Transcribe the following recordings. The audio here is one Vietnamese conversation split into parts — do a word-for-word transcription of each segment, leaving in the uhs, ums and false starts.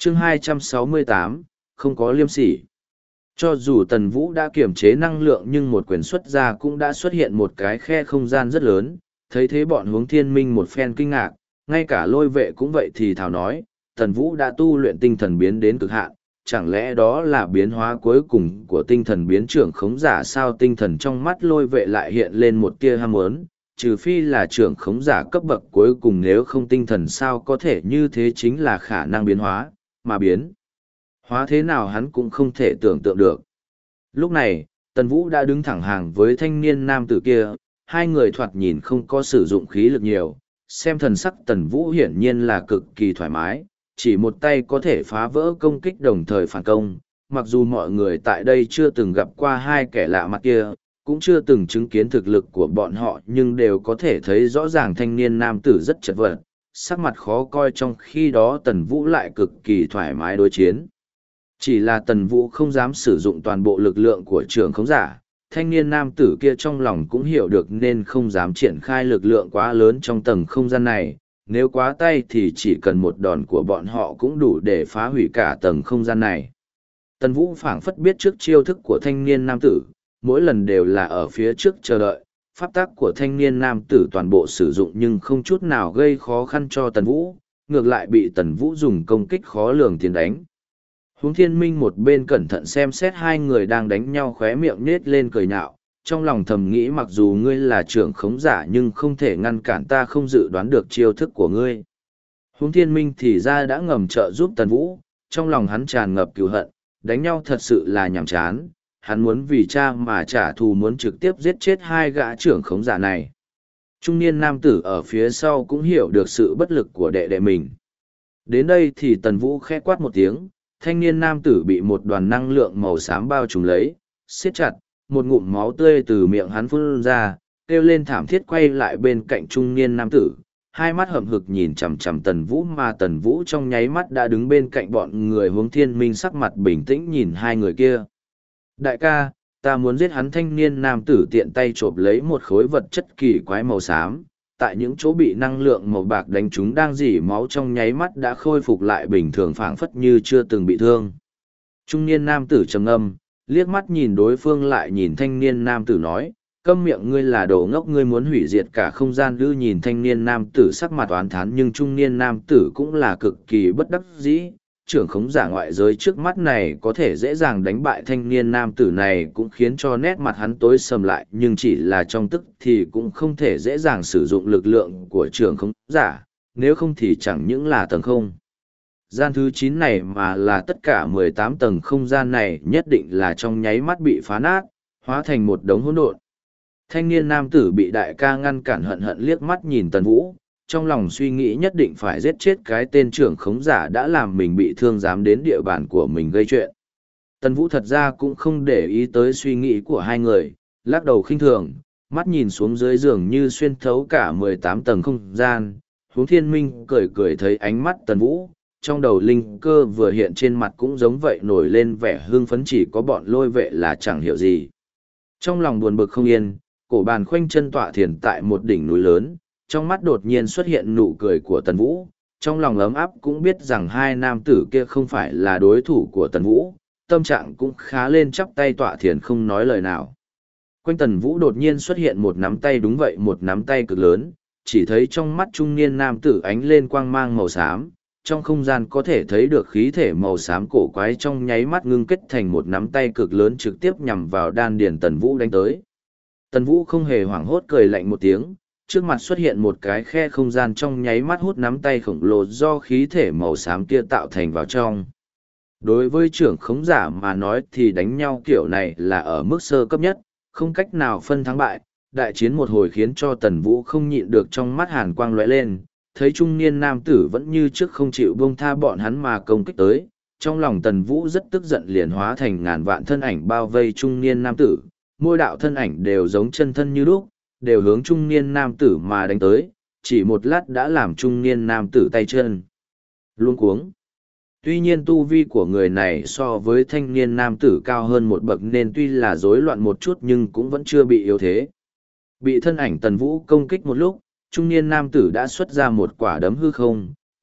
chương hai trăm sáu mươi tám, không có liêm sỉ. Cho dù Tần Vũ đã kiềm chế năng lượng nhưng một quyền xuất ra cũng đã xuất hiện một cái khe không gian rất lớn, thấy thế bọn Hướng Thiên Minh một phen kinh ngạc, ngay cả lôi vệ cũng vậy thì thào nói, Tần Vũ đã tu luyện tinh thần biến đến cực hạn, chẳng lẽ đó là biến hóa cuối cùng của tinh thần biến trưởng khống giả sao? Tinh thần trong mắt lôi vệ lại hiện lên một tia ham muốn, trừ phi là trưởng khống giả cấp bậc cuối cùng, nếu không tinh thần sao có thể như thế, chính là khả năng biến hóa, mà biến hóa thế nào hắn cũng không thể tưởng tượng được. Lúc này, Tần Vũ đã đứng thẳng hàng với thanh niên nam tử kia, hai người thoạt nhìn không có sử dụng khí lực nhiều, xem thần sắc Tần Vũ hiển nhiên là cực kỳ thoải mái, chỉ một tay có thể phá vỡ công kích đồng thời phản công. Mặc dù mọi người tại đây chưa từng gặp qua hai kẻ lạ mặt kia, cũng chưa từng chứng kiến thực lực của bọn họ, nhưng đều có thể thấy rõ ràng thanh niên nam tử rất chật vật, sắc mặt khó coi, trong khi đó Tần Vũ lại cực kỳ thoải mái đối chiến. Chỉ là Tần Vũ không dám sử dụng toàn bộ lực lượng của trưởng khống giả, thanh niên nam tử kia trong lòng cũng hiểu được nên không dám triển khai lực lượng quá lớn trong tầng không gian này, nếu quá tay thì chỉ cần một đòn của bọn họ cũng đủ để phá hủy cả tầng không gian này. Tần Vũ phảng phất biết trước chiêu thức của thanh niên nam tử, mỗi lần đều là ở phía trước chờ đợi, pháp tắc của thanh niên nam tử toàn bộ sử dụng nhưng không chút nào gây khó khăn cho Tần Vũ, ngược lại bị Tần Vũ dùng công kích khó lường tiến đánh. Hướng Thiên Minh một bên cẩn thận xem xét hai người đang đánh nhau, khóe miệng nết lên cười nhạo, trong lòng thầm nghĩ mặc dù ngươi là trưởng khống giả nhưng không thể ngăn cản ta không dự đoán được chiêu thức của ngươi. Hướng Thiên Minh thì ra đã ngầm trợ giúp Tần Vũ, trong lòng hắn tràn ngập cừu hận, đánh nhau thật sự là nhàm chán, hắn muốn vì cha mà trả thù, muốn trực tiếp giết chết hai gã trưởng khống giả này. Trung niên nam tử ở phía sau cũng hiểu được sự bất lực của đệ đệ mình. Đến đây thì Tần Vũ khẽ quát một tiếng, thanh niên nam tử bị một đoàn năng lượng màu xám bao trùm lấy, siết chặt, một ngụm máu tươi từ miệng hắn phun ra, kêu lên thảm thiết quay lại bên cạnh trung niên nam tử, hai mắt hậm hực nhìn chằm chằm Tần Vũ, mà Tần Vũ trong nháy mắt đã đứng bên cạnh bọn người. Hướng Thiên Minh sắc mặt bình tĩnh nhìn hai người kia. Đại ca, ta muốn giết hắn. Thanh niên nam tử tiện tay chộp lấy một khối vật chất kỳ quái màu xám, tại những chỗ bị năng lượng màu bạc đánh trúng đang rỉ máu trong nháy mắt đã khôi phục lại bình thường, phảng phất như chưa từng bị thương. Trung niên nam tử trầm ngâm, liếc mắt nhìn đối phương lại nhìn thanh niên nam tử nói, câm miệng, ngươi là đồ ngốc, ngươi muốn hủy diệt cả không gian ư? Nhìn thanh niên nam tử sắc mặt oán thán nhưng trung niên nam tử cũng là cực kỳ bất đắc dĩ, trưởng khống giả ngoại giới trước mắt này có thể dễ dàng đánh bại thanh niên nam tử này cũng khiến cho nét mặt hắn tối sầm lại, nhưng chỉ là trong tức thì cũng không thể dễ dàng sử dụng lực lượng của trưởng khống giả, nếu không thì chẳng những là tầng không gian thứ chín này mà là tất cả mười tám tầng không gian này nhất định là trong nháy mắt bị phá nát, hóa thành một đống hỗn độn. Thanh niên nam tử bị đại ca ngăn cản hận hận liếc mắt nhìn Tần Vũ, trong lòng suy nghĩ nhất định phải giết chết cái tên trưởng khống giả đã làm mình bị thương dám đến địa bàn của mình gây chuyện. Tần Vũ thật ra cũng không để ý tới suy nghĩ của hai người, lắc đầu khinh thường, mắt nhìn xuống dưới giường như xuyên thấu cả mười tám tầng không gian. Hướng Thiên Minh cười cười thấy ánh mắt Tần Vũ, trong đầu linh cơ vừa hiện trên mặt cũng giống vậy nổi lên vẻ hưng phấn, chỉ có bọn lôi vệ là chẳng hiểu gì. Trong lòng buồn bực không yên, cổ bàn khoanh chân tọa thiền tại một đỉnh núi lớn, trong mắt đột nhiên xuất hiện nụ cười của Tần Vũ, trong lòng ấm áp cũng biết rằng hai nam tử kia không phải là đối thủ của Tần Vũ, tâm trạng cũng khá lên, chắp tay tọa thiền không nói lời nào. Quanh Tần Vũ đột nhiên xuất hiện một nắm tay, đúng vậy một nắm tay cực lớn, chỉ thấy trong mắt trung niên nam tử ánh lên quang mang màu xám, trong không gian có thể thấy được khí thể màu xám cổ quái trong nháy mắt ngưng kết thành một nắm tay cực lớn trực tiếp nhằm vào đan điền Tần Vũ đánh tới. Tần Vũ không hề hoảng hốt, cười lạnh một tiếng, trước mặt xuất hiện một cái khe không gian trong nháy mắt hút nắm tay khổng lồ do khí thể màu xám kia tạo thành vào trong. Đối với trưởng khống giả mà nói thì đánh nhau kiểu này là ở mức sơ cấp nhất, không cách nào phân thắng bại. Đại chiến một hồi khiến cho Tần Vũ không nhịn được trong mắt hàn quang lóe lên, thấy trung niên nam tử vẫn như trước không chịu buông tha bọn hắn mà công kích tới. Trong lòng Tần Vũ rất tức giận, liền hóa thành ngàn vạn thân ảnh bao vây trung niên nam tử, mỗi đạo thân ảnh đều giống chân thân như lúc, đều hướng trung niên nam tử mà đánh tới, chỉ một lát đã làm trung niên nam tử tay chân luống cuống. Tuy nhiên tu vi của người này so với thanh niên nam tử cao hơn một bậc nên tuy là rối loạn một chút nhưng cũng vẫn chưa bị yếu thế. Bị thân ảnh Tần Vũ công kích một lúc, trung niên nam tử đã xuất ra một quả đấm hư không,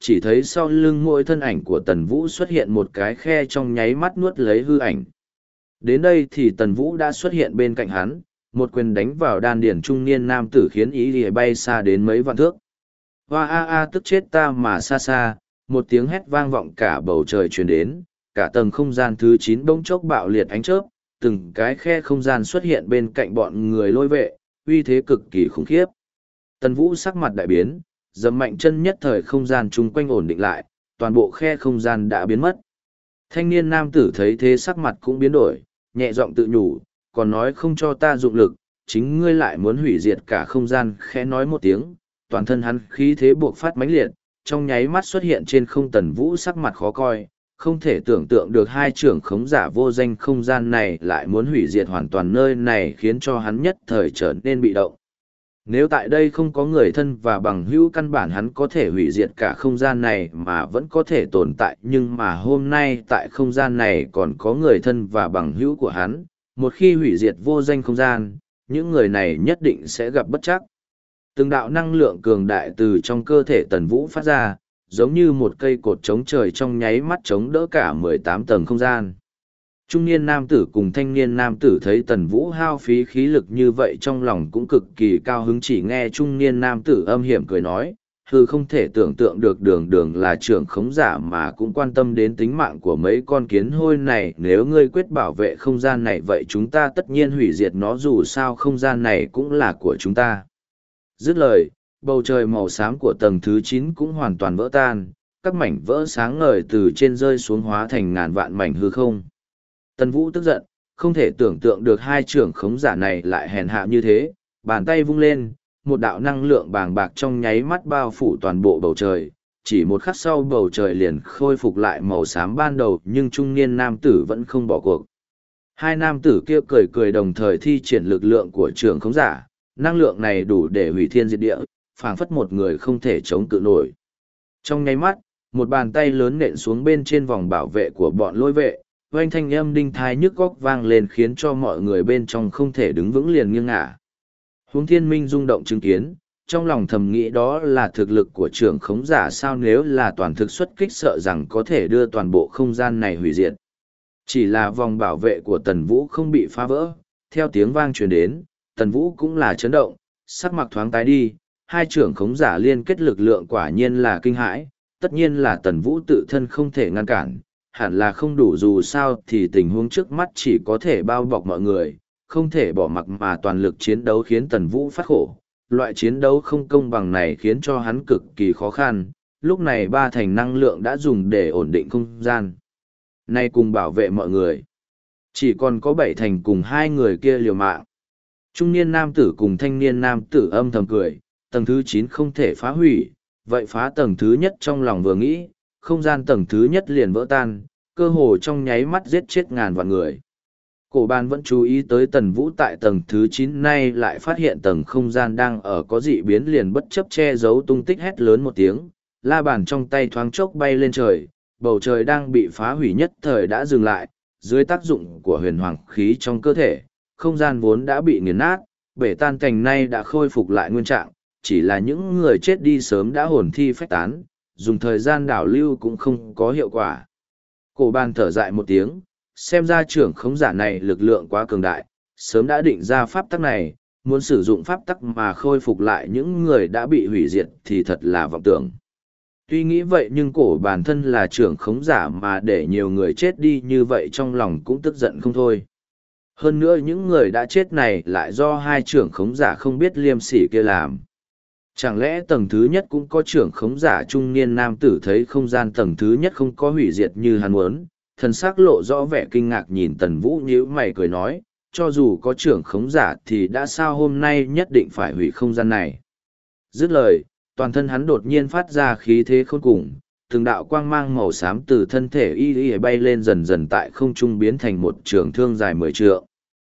chỉ thấy sau lưng mỗi thân ảnh của Tần Vũ xuất hiện một cái khe trong nháy mắt nuốt lấy hư ảnh. Đến đây thì Tần Vũ đã xuất hiện bên cạnh hắn, một quyền đánh vào đan điển trung niên nam tử khiến ý lìa bay xa đến mấy vạn thước. Hoa a a tức chết ta mà xa xa, một tiếng hét vang vọng cả bầu trời truyền đến, cả tầng không gian thứ chín bỗng chốc bạo liệt ánh chớp, từng cái khe không gian xuất hiện bên cạnh bọn người lôi vệ, uy thế cực kỳ khủng khiếp. Tần Vũ sắc mặt đại biến, dầm mạnh chân nhất thời không gian chung quanh ổn định lại, toàn bộ khe không gian đã biến mất. Thanh niên nam tử thấy thế sắc mặt cũng biến đổi, nhẹ giọng tự nhủ, còn nói không cho ta dụng lực, chính ngươi lại muốn hủy diệt cả không gian, khẽ nói một tiếng, toàn thân hắn khí thế buộc phát mãnh liệt, trong nháy mắt xuất hiện trên không. Tần Vũ sắc mặt khó coi, không thể tưởng tượng được hai trưởng khống giả vô danh không gian này lại muốn hủy diệt hoàn toàn nơi này, khiến cho hắn nhất thời trở nên bị động. Nếu tại đây không có người thân và bằng hữu, căn bản hắn có thể hủy diệt cả không gian này mà vẫn có thể tồn tại, nhưng mà hôm nay tại không gian này còn có người thân và bằng hữu của hắn, một khi hủy diệt vô danh không gian, những người này nhất định sẽ gặp bất trắc. Từng đạo năng lượng cường đại từ trong cơ thể Tần Vũ phát ra, giống như một cây cột chống trời trong nháy mắt chống đỡ cả mười tám tầng không gian. Trung niên nam tử cùng thanh niên nam tử thấy Tần Vũ hao phí khí lực như vậy trong lòng cũng cực kỳ cao hứng, chỉ nghe trung niên nam tử âm hiểm cười nói, hừ, không thể tưởng tượng được đường đường là trưởng khống giả mà cũng quan tâm đến tính mạng của mấy con kiến hôi này. Nếu ngươi quyết bảo vệ không gian này vậy chúng ta tất nhiên hủy diệt nó, dù sao không gian này cũng là của chúng ta. Dứt lời, bầu trời màu xám của tầng thứ chín cũng hoàn toàn vỡ tan, các mảnh vỡ sáng ngời từ trên rơi xuống hóa thành ngàn vạn mảnh hư không. Tần Vũ tức giận, không thể tưởng tượng được hai trưởng khống giả này lại hèn hạ như thế, bàn tay vung lên, một đạo năng lượng bàng bạc trong nháy mắt bao phủ toàn bộ bầu trời, chỉ một khắc sau bầu trời liền khôi phục lại màu xám ban đầu, nhưng trung niên nam tử vẫn không bỏ cuộc. Hai nam tử kia cười cười đồng thời thi triển lực lượng của trưởng khống giả, năng lượng này đủ để hủy thiên diệt địa, phảng phất một người không thể chống cự nổi. Trong nháy mắt, một bàn tay lớn nện xuống bên trên vòng bảo vệ của bọn lôi vệ, oanh thanh âm đinh thai nhức góc vang lên khiến cho mọi người bên trong không thể đứng vững liền nghiêng ngả. Huống Thiên Minh rung động chứng kiến, trong lòng thầm nghĩ đó là thực lực của trưởng khống giả sao, nếu là toàn thực xuất kích sợ rằng có thể đưa toàn bộ không gian này hủy diệt. Chỉ là vòng bảo vệ của Tần Vũ không bị phá vỡ, theo tiếng vang truyền đến, Tần Vũ cũng là chấn động, sắc mặt thoáng tái đi, hai trưởng khống giả liên kết lực lượng quả nhiên là kinh hãi, tất nhiên là Tần Vũ tự thân không thể ngăn cản, hẳn là không đủ, dù sao thì tình huống trước mắt chỉ có thể bao bọc mọi người, không thể bỏ mặc mà toàn lực chiến đấu khiến Tần Vũ phát khổ. Loại chiến đấu không công bằng này khiến cho hắn cực kỳ khó khăn, lúc này ba thành năng lượng đã dùng để ổn định không gian. Nay cùng bảo vệ mọi người. Chỉ còn có bảy thành cùng hai người kia liều mạng. Trung niên nam tử cùng thanh niên nam tử âm thầm cười, tầng thứ chín không thể phá hủy, vậy phá tầng thứ nhất. Trong lòng vừa nghĩ, không gian tầng thứ nhất liền vỡ tan, cơ hồ trong nháy mắt giết chết ngàn vạn người. Cổ bàn vẫn chú ý tới Tần Vũ tại tầng thứ chín, nay lại phát hiện tầng không gian đang ở có dị biến, liền bất chấp che giấu tung tích hét lớn một tiếng, la bàn trong tay thoáng chốc bay lên trời, bầu trời đang bị phá hủy nhất thời đã dừng lại, dưới tác dụng của huyền hoàng khí trong cơ thể, không gian vốn đã bị nghiền nát, bể tan cành nay đã khôi phục lại nguyên trạng, chỉ là những người chết đi sớm đã hồn thi phách tán, dùng thời gian đảo lưu cũng không có hiệu quả. Cổ bàn thở dài một tiếng, xem ra trưởng khống giả này lực lượng quá cường đại, sớm đã định ra pháp tắc này, muốn sử dụng pháp tắc mà khôi phục lại những người đã bị hủy diệt thì thật là vọng tưởng. Tuy nghĩ vậy nhưng cổ bản thân là trưởng khống giả mà để nhiều người chết đi như vậy trong lòng cũng tức giận không thôi. Hơn nữa những người đã chết này lại do hai trưởng khống giả không biết liêm sỉ kia làm. Chẳng lẽ tầng thứ nhất cũng có trưởng khống giả trung niên nam tử thấy không gian tầng thứ nhất không có hủy diệt như hắn muốn, thần sắc lộ rõ vẻ kinh ngạc nhìn Tần Vũ nhíu mày cười nói, cho dù có trưởng khống giả thì đã sao hôm nay nhất định phải hủy không gian này. Dứt lời, toàn thân hắn đột nhiên phát ra khí thế khôn cùng, từng đạo quang mang màu xám từ thân thể y y bay lên dần dần tại không trung biến thành một trường thương dài mười trượng.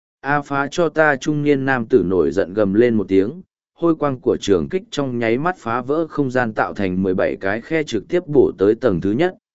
A phá cho ta, trung niên nam tử nổi giận gầm lên một tiếng, hôi quang của trường kích trong nháy mắt phá vỡ không gian tạo thành mười bảy cái khe trực tiếp bổ tới tầng thứ nhất.